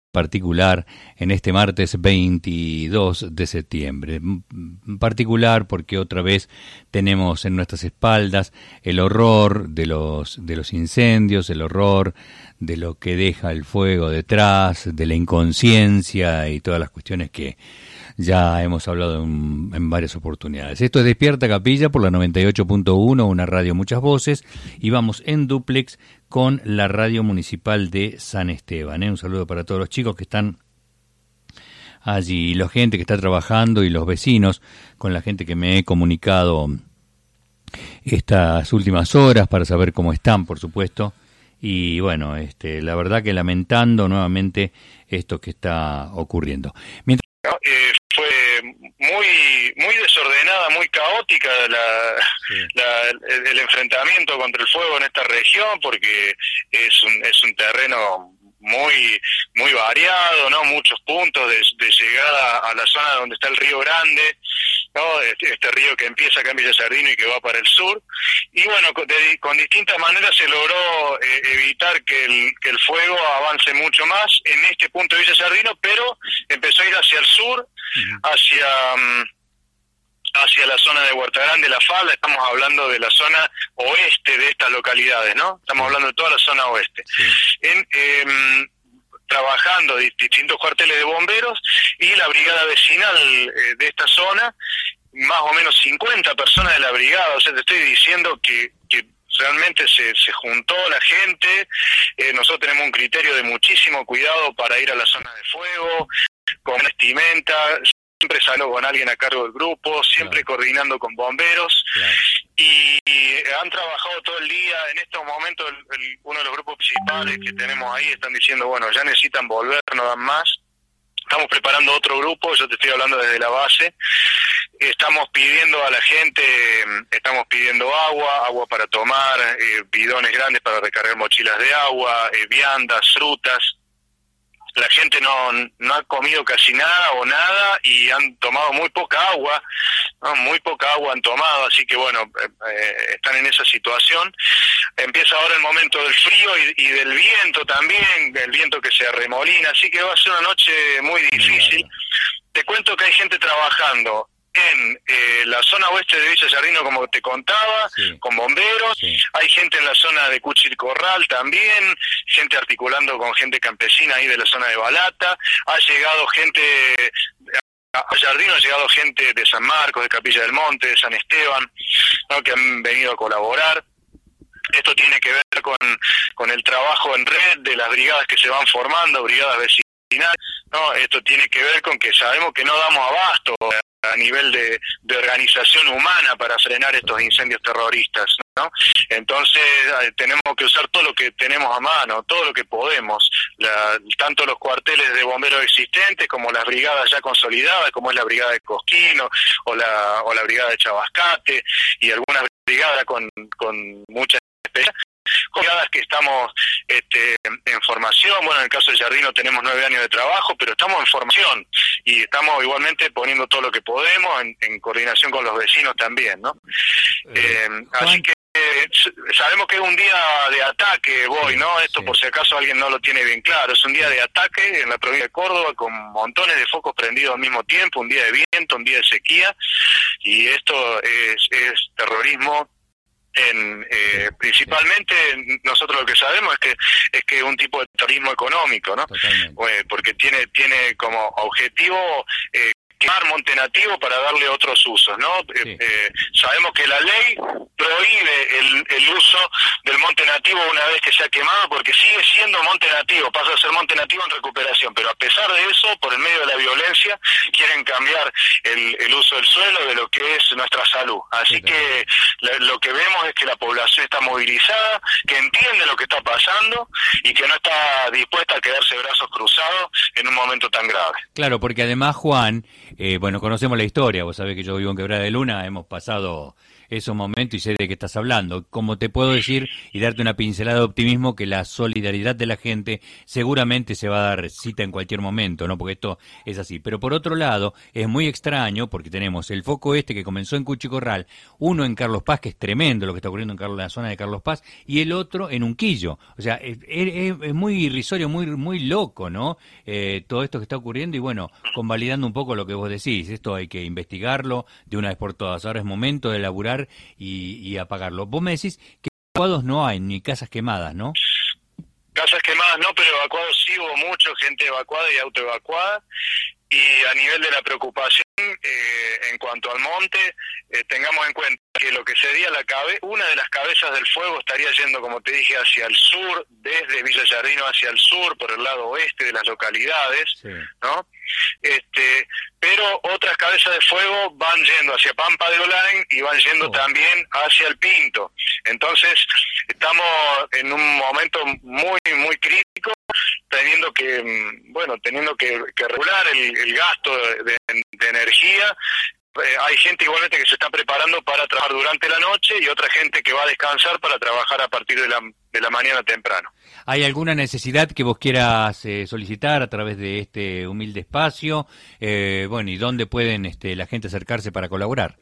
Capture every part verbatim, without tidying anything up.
particular en este martes veintidós de septiembre. En particular porque otra vez tenemos en nuestras espaldas el horror de los de los incendios, el horror de lo que deja el fuego detrás, de la inconsciencia y todas las cuestiones que ya hemos hablado en, en varias oportunidades. Esto es Despierta Capilla por la noventa y ocho punto uno, una radio muchas voces, y vamos en dúplex con la radio municipal de San Esteban. ¿eh? Un saludo para todos los chicos que están allí, la gente que está trabajando y los vecinos, con la gente que me he comunicado estas últimas horas para saber cómo están, por supuesto. Y bueno, este, la verdad que lamentando nuevamente esto que está ocurriendo. Mientras ¿No? Eh, fue muy muy desordenada, muy caótica la, sí. la, el, el enfrentamiento contra el fuego en esta región, porque es un, es un terreno muy muy variado, ¿no? Muchos puntos de, de llegada a la zona donde está el Río Grande, ¿no? Este, este río que empieza acá en Villa Sardino y que va para el sur, y bueno, con, de, con distintas maneras se logró eh, evitar que el, que el fuego avance mucho más en este punto de Villa Sardino, pero empezó a ir hacia el sur, uh-huh. hacia um, hacia la zona de Huerta Grande, La Falda. Estamos hablando de la zona oeste de estas localidades, ¿no? Estamos hablando de toda la zona oeste. Sí. En eh, trabajando distintos cuarteles de bomberos y la brigada vecinal eh, de esta zona, más o menos cincuenta personas de la brigada. O sea, te estoy diciendo que, que realmente se, se juntó la gente. Eh, nosotros tenemos un criterio de muchísimo cuidado para ir a la zona de fuego, con vestimenta, siempre salgo con alguien a cargo del grupo, siempre claro. coordinando con bomberos, claro. y, y han trabajado todo el día. En estos momentos el, el, uno de los grupos principales que tenemos ahí están diciendo, bueno, ya necesitan volver, no dan más. Estamos preparando otro grupo, yo te estoy hablando desde la base. Estamos pidiendo a la gente, estamos pidiendo agua, agua para tomar, eh, bidones grandes para recargar mochilas de agua, eh, viandas, frutas. La gente no no ha comido casi nada o nada y han tomado muy poca agua, ¿no? Muy poca agua han tomado, así que bueno, eh, están en esa situación. Empieza ahora el momento del frío y, y del viento también, el viento que se arremolina, así que va a ser una noche muy difícil. Te cuento que hay gente trabajando en eh, la zona oeste de Villa Sardino, como te contaba, sí. con bomberos, sí. hay gente en la zona de Cuchilcorral también, gente articulando con gente campesina ahí de la zona de Balata, ha llegado gente, a Sardino ha llegado gente de San Marcos, de Capilla del Monte, de San Esteban, ¿no? que han venido a colaborar. Esto tiene que ver con, con el trabajo en red de las brigadas que se van formando, brigadas vecinales, ¿no? Esto tiene que ver con que sabemos que no damos abasto a nivel de, de organización humana para frenar estos incendios terroristas, ¿no? Entonces tenemos que usar todo lo que tenemos a mano, todo lo que podemos, la, tanto los cuarteles de bomberos existentes como las brigadas ya consolidadas, como es la brigada de Cosquino o la o la brigada de Chabascate y algunas brigadas con, con mucha experiencia. Brigadas que estamos este, en formación. Bueno, en el caso de Sardino tenemos nueve años de trabajo, pero estamos en formación y estamos igualmente poniendo todo lo que podemos en, en coordinación con los vecinos también, ¿no? Eh, eh, así que eh, sabemos que es un día de ataque, voy, ¿no? Esto sí. por si acaso alguien no lo tiene bien claro. Es un día de ataque en la provincia de Córdoba con montones de focos prendidos al mismo tiempo, un día de viento, un día de sequía, y esto es, es terrorismo. En, eh, principalmente nosotros lo que sabemos es que es que un tipo de terrorismo económico, ¿no? Eh, porque tiene tiene como objetivo eh, quemar monte nativo para darle otros usos, ¿no? Sí. Eh, eh, sabemos que la ley prohíbe el, el uso del monte nativo una vez que se ha quemado, porque sigue siendo monte nativo, pasa a ser monte nativo en recuperación, pero a pesar de eso, por el medio de la violencia, quieren cambiar el, el uso del suelo de lo que es nuestra salud. Así sí, que la, lo que vemos es que la población está movilizada, que entiende lo que está pasando y que no está dispuesta a quedarse de brazos cruzados en un momento tan grave. Claro, porque además, Juan, eh, bueno, conocemos la historia, vos sabés que yo vivo en Quebrada de Luna, hemos pasado esos momentos y sé de qué estás hablando. Como te puedo decir y darte una pincelada de optimismo, que la solidaridad de la gente seguramente se va a dar cita en cualquier momento, ¿no? Porque esto es así. Pero por otro lado, es muy extraño porque tenemos el foco este que comenzó en Cuchicorral, uno en Carlos Paz, que es tremendo lo que está ocurriendo en, Carlos, en la zona de Carlos Paz, y el otro en Unquillo. O sea, es, es, es muy irrisorio, muy, muy loco, ¿no? Eh, todo esto que está ocurriendo y bueno, convalidando un poco lo que vos decís, esto hay que investigarlo de una vez por todas. Ahora es momento de laburar y, y apagarlo. Vos me decís que evacuados no hay, ni casas quemadas, ¿no? Casas quemadas no, pero evacuados sí hubo mucho, gente evacuada y autoevacuada. Y a nivel de la preocupación, eh, en cuanto al monte, eh, tengamos en cuenta que lo que sería la cabe una de las cabezas del fuego estaría yendo, como te dije, hacia el sur, desde Villa Giardino hacia el sur, por el lado oeste de las localidades, sí. ¿no? Este, pero otras cabezas de fuego van yendo hacia Pampa de Olain y van yendo oh. también hacia el Pinto. Entonces, estamos en un momento muy, muy crítico, teniendo que, bueno, teniendo que, que regular el, el gasto de, de, de energía. Eh, hay gente igualmente que se está preparando para trabajar durante la noche y otra gente que va a descansar para trabajar a partir de la, de la mañana temprano. ¿Hay alguna necesidad que vos quieras eh, solicitar a través de este humilde espacio? Eh, bueno, ¿y dónde pueden este, la gente acercarse para colaborar?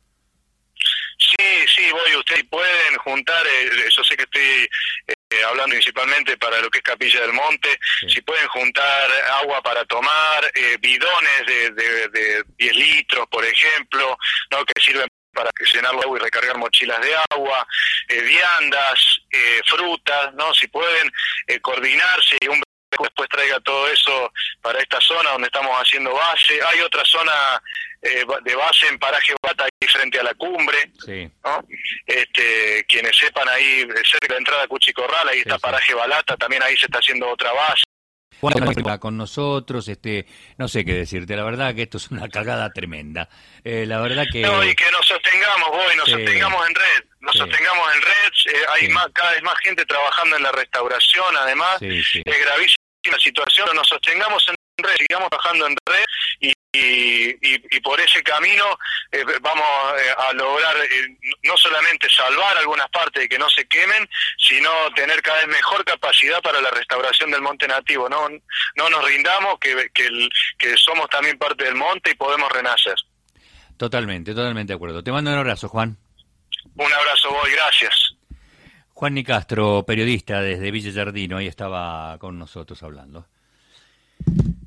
Sí, sí, voy, ustedes pueden juntar, eh, yo sé que estoy eh, hablando principalmente para lo que es Capilla del Monte, sí. Si pueden juntar agua para tomar, eh, bidones de, de, de diez litros, por ejemplo, ¿no? Que sirven para llenarlo de agua y recargar mochilas de agua, eh, viandas, eh, frutas, ¿no? Si pueden eh, coordinarse y un después traiga todo eso para esta zona donde estamos haciendo base. Hay otra zona eh, de base en Paraje Balata ahí frente a la cumbre, sí. ¿no? Este, quienes sepan ahí cerca de la entrada a Cuchicorral, ahí sí, está sí. Paraje Balata, también ahí se está haciendo otra base. Bueno, con nosotros, este, no sé qué decirte, la verdad que esto es una cagada tremenda. Eh, la verdad que... No, y que nos sostengamos, vos, y nos sí. sostengamos en red, nos sí. sostengamos en red, eh, hay sí. más, cada vez más gente trabajando en la restauración, además, sí, sí. es gravísima la situación, nos sostengamos en red, sigamos trabajando en red, y, y, y, y por ese camino eh, vamos eh, a lograr eh, no solamente salvar algunas partes de que no se quemen, sino tener cada vez mejor capacidad para la restauración del monte nativo. No, no nos rindamos, que, que, el, que somos también parte del monte y podemos renacer. Totalmente, totalmente de acuerdo. Te mando un abrazo, Juan. Un abrazo, Boy, gracias. Juan Nicastro, periodista desde Villa Giardino, ahí estaba con nosotros hablando.